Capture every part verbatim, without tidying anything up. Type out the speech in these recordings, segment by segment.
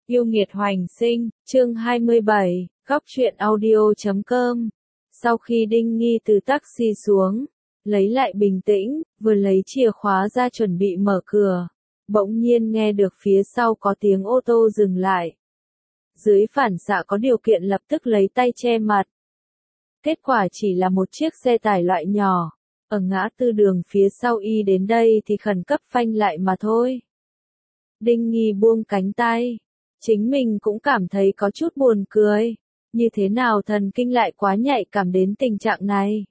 Yêu nghiệt hoành sinh, chương hai mươi bảy, góc truyện audio chấm com. Sau khi Đinh Nghi từ taxi xuống, lấy lại bình tĩnh, vừa lấy chìa khóa ra chuẩn bị mở cửa, bỗng nhiên nghe được phía sau có tiếng ô tô dừng lại. Dưới phản xạ có điều kiện lập tức lấy tay che mặt. Kết quả chỉ là một chiếc xe tải loại nhỏ, ở ngã tư đường phía sau y đến đây thì khẩn cấp phanh lại mà thôi. Đinh Nghi buông cánh tay. Chính mình cũng cảm thấy có chút buồn cười, như thế nào thần kinh lại quá nhạy cảm đến tình trạng này.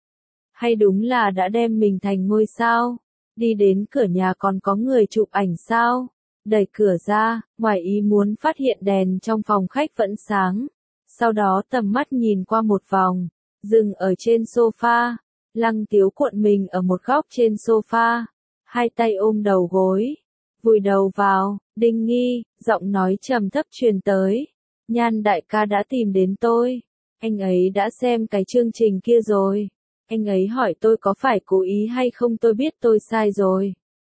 Hay đúng là đã đem mình thành ngôi sao, đi đến cửa nhà còn có người chụp ảnh sao, đẩy cửa ra, ngoài ý muốn phát hiện đèn trong phòng khách vẫn sáng, sau đó tầm mắt nhìn qua một vòng, dừng ở trên sofa, Lăng Tiếu cuộn mình ở một góc trên sofa, hai tay ôm đầu gối. Vùi đầu vào, Đinh Nghi, giọng nói trầm thấp truyền tới. Nhan đại ca đã tìm đến tôi. Anh ấy đã xem cái chương trình kia rồi. Anh ấy hỏi tôi có phải cố ý hay không, tôi biết tôi sai rồi.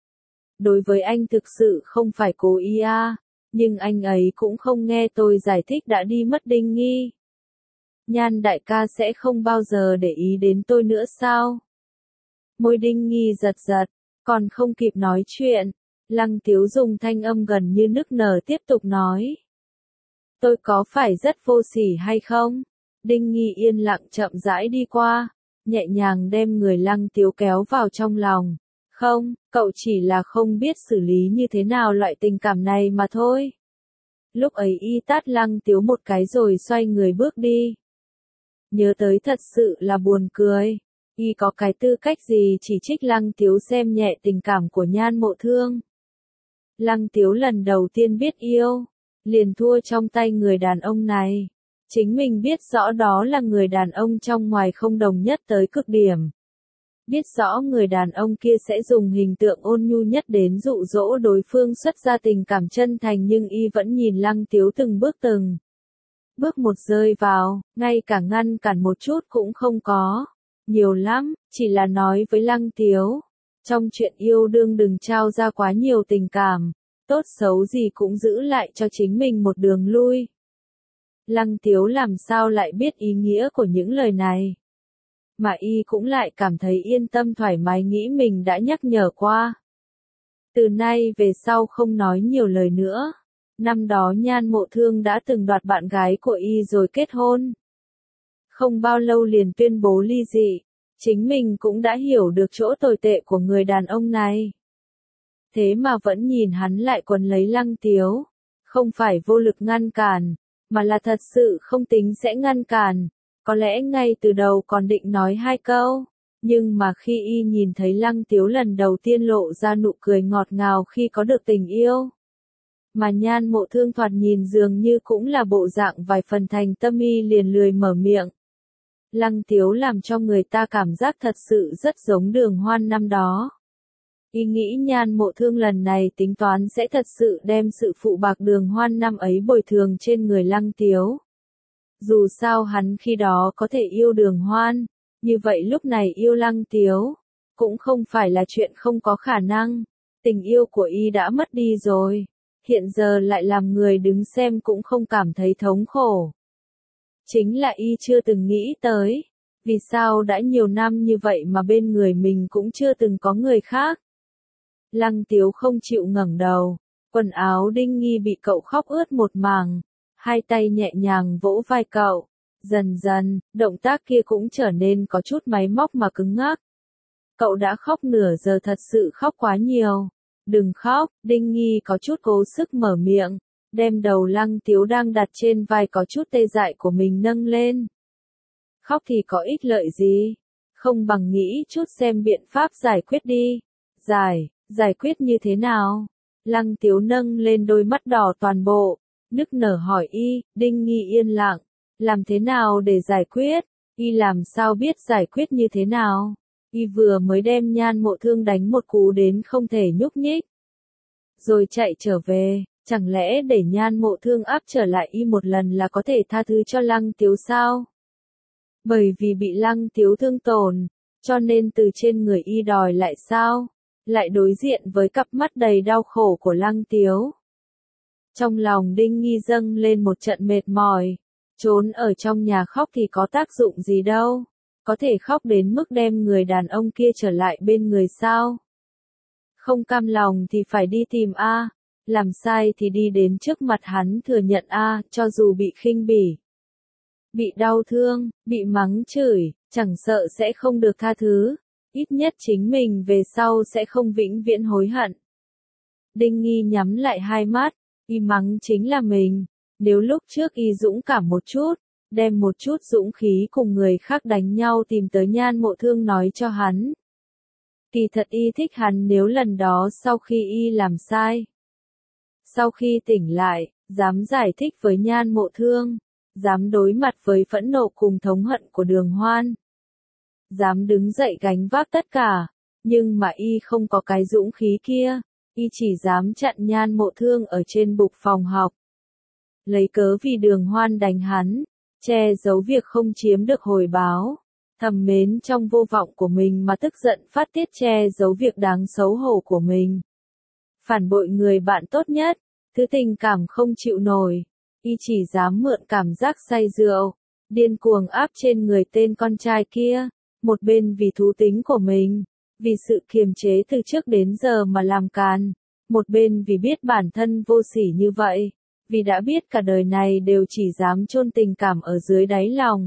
Đối với anh thực sự không phải cố ý à, nhưng anh ấy cũng không nghe tôi giải thích đã đi mất. Đinh Nghi. Nhan đại ca sẽ không bao giờ để ý đến tôi nữa sao? Môi Đinh Nghi giật giật, còn không kịp nói chuyện. Lăng Tiếu dùng thanh âm gần như nức nở tiếp tục nói. Tôi có phải rất vô sỉ hay không? Đinh Nghi yên lặng chậm rãi đi qua, nhẹ nhàng đem người Lăng Tiếu kéo vào trong lòng. Không, cậu chỉ là không biết xử lý như thế nào loại tình cảm này mà thôi. Lúc ấy y tát Lăng Tiếu một cái rồi xoay người bước đi. Nhớ tới thật sự là buồn cười. Y có cái tư cách gì chỉ trích Lăng Tiếu xem nhẹ tình cảm của Nhan Mộ Thương. Lăng Tiếu lần đầu tiên biết yêu, liền thua trong tay người đàn ông này. Chính mình biết rõ đó là người đàn ông trong ngoài không đồng nhất tới cực điểm. Biết rõ người đàn ông kia sẽ dùng hình tượng ôn nhu nhất đến dụ dỗ đối phương xuất ra tình cảm chân thành, nhưng y vẫn nhìn Lăng Tiếu từng bước từng. Bước một rơi vào, ngay cả ngăn cản một chút cũng không có. Nhiều lắm, chỉ là nói với Lăng Tiếu. Trong chuyện yêu đương đừng trao ra quá nhiều tình cảm, tốt xấu gì cũng giữ lại cho chính mình một đường lui. Lăng Tiếu làm sao lại biết ý nghĩa của những lời này. Mà y cũng lại cảm thấy yên tâm thoải mái nghĩ mình đã nhắc nhở qua. Từ nay về sau không nói nhiều lời nữa. Năm đó Nhan Mộ Thương đã từng đoạt bạn gái của y rồi kết hôn. Không bao lâu liền tuyên bố ly dị. Chính mình cũng đã hiểu được chỗ tồi tệ của người đàn ông này. Thế mà vẫn nhìn hắn lại quấn lấy Lăng Tiếu. Không phải vô lực ngăn cản, mà là thật sự không tính sẽ ngăn cản. Có lẽ ngay từ đầu còn định nói hai câu. Nhưng mà khi y nhìn thấy Lăng Tiếu lần đầu tiên lộ ra nụ cười ngọt ngào khi có được tình yêu. Mà Nhan Mộ Thương thoạt nhìn dường như cũng là bộ dạng vài phần thành tâm, y liền lười mở miệng. Lăng Tiếu làm cho người ta cảm giác thật sự rất giống Đường Hoan năm đó. Y nghĩ Nhan Mộ Thương lần này tính toán sẽ thật sự đem sự phụ bạc Đường Hoan năm ấy bồi thường trên người Lăng Tiếu. Dù sao hắn khi đó có thể yêu Đường Hoan, như vậy lúc này yêu Lăng Tiếu, cũng không phải là chuyện không có khả năng. Tình yêu của y đã mất đi rồi, hiện giờ lại làm người đứng xem cũng không cảm thấy thống khổ. Chính là y chưa từng nghĩ tới, vì sao đã nhiều năm như vậy mà bên người mình cũng chưa từng có người khác. Lăng Tiếu không chịu ngẩng đầu, quần áo Đinh Nghi bị cậu khóc ướt một mảng, hai tay nhẹ nhàng vỗ vai cậu, dần dần, động tác kia cũng trở nên có chút máy móc mà cứng ngắc. Cậu đã khóc nửa giờ, thật sự khóc quá nhiều. Đừng khóc, Đinh Nghi có chút cố sức mở miệng. Đem đầu Lăng Tiếu đang đặt trên vai có chút tê dại của mình nâng lên. Khóc thì có ích lợi gì? Không bằng nghĩ chút xem biện pháp giải quyết đi. Giải, giải quyết như thế nào? Lăng Tiếu nâng lên đôi mắt đỏ toàn bộ, nức nở hỏi y. Đinh Nghi yên lặng. Làm thế nào để giải quyết? Y làm sao biết giải quyết như thế nào? Y vừa mới đem Nhan Mộ Thương đánh một cú đến không thể nhúc nhích. Rồi chạy trở về. Chẳng lẽ để Nhan Mộ Thương áp trở lại y một lần là có thể tha thứ cho Lăng Tiếu sao? Bởi vì bị Lăng Tiếu thương tổn, cho nên từ trên người y đòi lại sao? Lại đối diện với cặp mắt đầy đau khổ của Lăng Tiếu. Trong lòng Đinh Nghi dâng lên một trận mệt mỏi. Trốn ở trong nhà khóc thì có tác dụng gì đâu. Có thể khóc đến mức đem người đàn ông kia trở lại bên người sao? Không cam lòng thì phải đi tìm A. Làm sai thì đi đến trước mặt hắn thừa nhận A, cho dù bị khinh bỉ, bị đau thương, bị mắng chửi, chẳng sợ sẽ không được tha thứ. Ít nhất chính mình về sau sẽ không vĩnh viễn hối hận. Đinh Nghi nhắm lại hai mắt, y mắng chính là mình. Nếu lúc trước y dũng cảm một chút, đem một chút dũng khí cùng người khác đánh nhau tìm tới Nhan Mộ Thương nói cho hắn. Kỳ thật y thích hắn nếu lần đó sau khi y làm sai. Sau khi tỉnh lại, dám giải thích với Nhan Mộ Thương, dám đối mặt với phẫn nộ cùng thống hận của Đường Hoan. Dám đứng dậy gánh vác tất cả, nhưng mà y không có cái dũng khí kia, y chỉ dám chặn Nhan Mộ Thương ở trên bục phòng học. Lấy cớ vì Đường Hoan đánh hắn, che giấu việc không chiếm được hồi báo, thầm mến trong vô vọng của mình mà tức giận phát tiết che giấu việc đáng xấu hổ của mình. Phản bội người bạn tốt nhất, thứ tình cảm không chịu nổi, y chỉ dám mượn cảm giác say rượu, điên cuồng áp trên người tên con trai kia, một bên vì thú tính của mình, vì sự kiềm chế từ trước đến giờ mà làm càn, một bên vì biết bản thân vô sỉ như vậy, vì đã biết cả đời này đều chỉ dám chôn tình cảm ở dưới đáy lòng.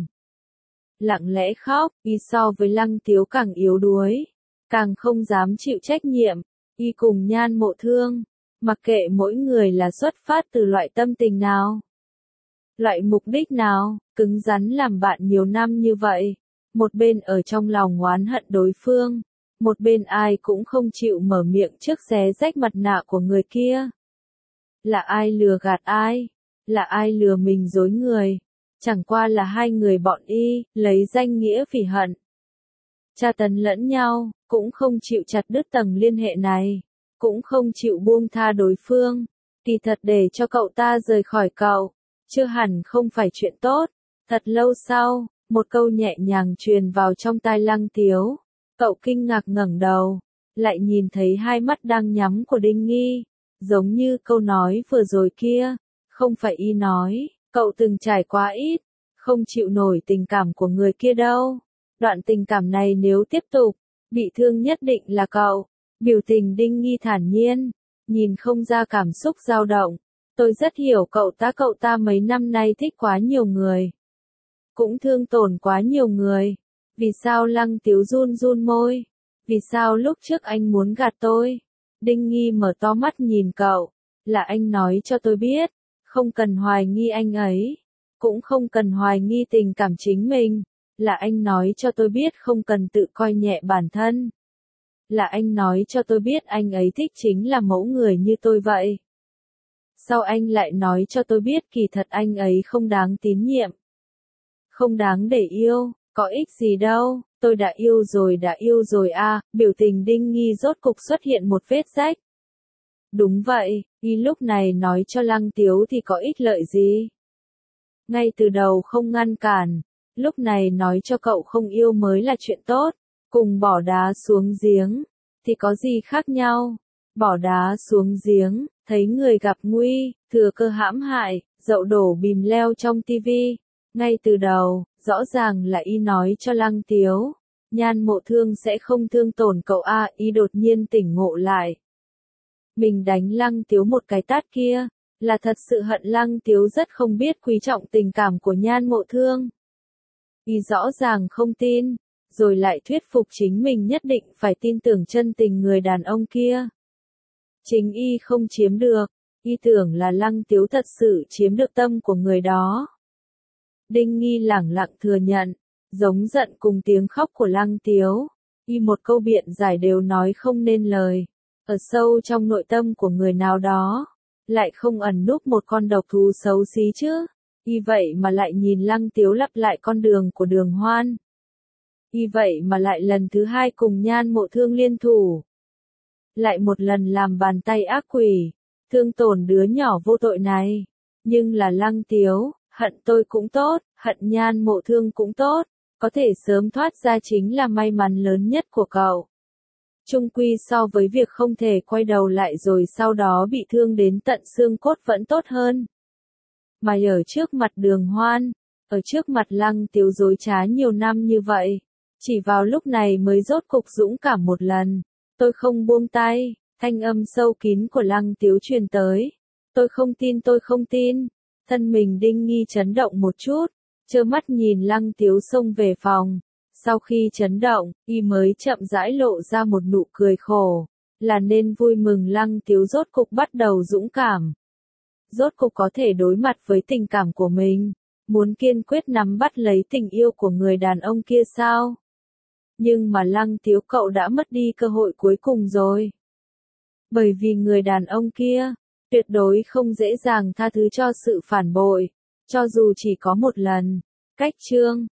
Lặng lẽ khóc, y so với Lăng Tiếu càng yếu đuối, càng không dám chịu trách nhiệm, y cùng Nhan Mộ Thương, mặc kệ mỗi người là xuất phát từ loại tâm tình nào, loại mục đích nào, cứng rắn làm bạn nhiều năm như vậy, một bên ở trong lòng oán hận đối phương, một bên ai cũng không chịu mở miệng trước xé rách mặt nạ của người kia. Là ai lừa gạt ai? Là ai lừa mình dối người? Chẳng qua là hai người bọn y, lấy danh nghĩa phỉ hận. Tra tấn lẫn nhau, cũng không chịu chặt đứt tầng liên hệ này, cũng không chịu buông tha đối phương. Kỳ thật để cho cậu ta rời khỏi cậu, chưa hẳn không phải chuyện tốt. Thật lâu sau, một câu nhẹ nhàng truyền vào trong tai Lăng Tiếu. Cậu kinh ngạc ngẩng đầu, lại nhìn thấy hai mắt đang nhắm của Đinh Nghi. Giống như câu nói vừa rồi kia, không phải y nói, cậu từng trải quá ít, không chịu nổi tình cảm của người kia đâu. Đoạn tình cảm này nếu tiếp tục, bị thương nhất định là cậu. Biểu tình Đinh Nghi thản nhiên, nhìn không ra cảm xúc dao động. Tôi rất hiểu cậu ta cậu ta mấy năm nay thích quá nhiều người. Cũng thương tổn quá nhiều người. Vì sao Lăng Tiếu run run môi? Vì sao lúc trước anh muốn gạt tôi? Đinh Nghi mở to mắt nhìn cậu, là anh nói cho tôi biết, không cần hoài nghi anh ấy, cũng không cần hoài nghi tình cảm chính mình, là anh nói cho tôi biết không cần tự coi nhẹ bản thân. Là anh nói cho tôi biết anh ấy thích chính là mẫu người như tôi vậy. Sao anh lại nói cho tôi biết kỳ thật anh ấy không đáng tín nhiệm? Không đáng để yêu, có ích gì đâu. Tôi đã yêu rồi đã yêu rồi a à, biểu tình Đinh Nghi rốt cục xuất hiện một vết rách. Đúng vậy, y lúc này nói cho Lăng Tiếu thì có ích lợi gì? Ngay từ đầu không ngăn cản, lúc này nói cho cậu không yêu mới là chuyện tốt, cùng bỏ đá xuống giếng, thì có gì khác nhau? Bỏ đá xuống giếng, thấy người gặp nguy, thừa cơ hãm hại, dậu đổ bìm leo trong tivi. Ngay từ đầu, rõ ràng là y nói cho Lăng Tiếu, Nhan Mộ Thương sẽ không thương tổn cậu a, à, y đột nhiên tỉnh ngộ lại. Mình đánh Lăng Tiếu một cái tát kia, là thật sự hận Lăng Tiếu rất không biết quý trọng tình cảm của Nhan Mộ Thương. Y rõ ràng không tin, rồi lại thuyết phục chính mình nhất định phải tin tưởng chân tình người đàn ông kia. Chính y không chiếm được, y tưởng là Lăng Tiếu thật sự chiếm được tâm của người đó. Đinh Nghi lẳng lặng thừa nhận, giống giận cùng tiếng khóc của Lăng Tiếu, y một câu biện giải đều nói không nên lời, ở sâu trong nội tâm của người nào đó, lại không ẩn núp một con độc thú xấu xí chứ, y vậy mà lại nhìn Lăng Tiếu lặp lại con đường của Đường Hoan. Y vậy mà lại lần thứ hai cùng Nhan Mộ Thương liên thủ. Lại một lần làm bàn tay ác quỷ, thương tổn đứa nhỏ vô tội này, nhưng là Lăng Tiếu. Hận tôi cũng tốt, hận Nhan Mộ Thương cũng tốt, có thể sớm thoát ra chính là may mắn lớn nhất của cậu. Chung quy so với việc không thể quay đầu lại rồi sau đó bị thương đến tận xương cốt vẫn tốt hơn. Mà ở trước mặt Đường Hoan, ở trước mặt Lăng Tiếu dối trá nhiều năm như vậy, chỉ vào lúc này mới rốt cục dũng cảm một lần. Tôi không buông tay, thanh âm sâu kín của Lăng Tiếu truyền tới. Tôi không tin tôi không tin. Thân mình Đinh Nghi chấn động một chút, trơ mắt nhìn Lăng Tiếu xông về phòng. Sau khi chấn động, y mới chậm rãi lộ ra một nụ cười khổ, là nên vui mừng Lăng Tiếu rốt cục bắt đầu dũng cảm. Rốt cục có thể đối mặt với tình cảm của mình, muốn kiên quyết nắm bắt lấy tình yêu của người đàn ông kia sao? Nhưng mà Lăng Tiếu cậu đã mất đi cơ hội cuối cùng rồi. Bởi vì người đàn ông kia, tuyệt đối không dễ dàng tha thứ cho sự phản bội, cho dù chỉ có một lần. Cách chương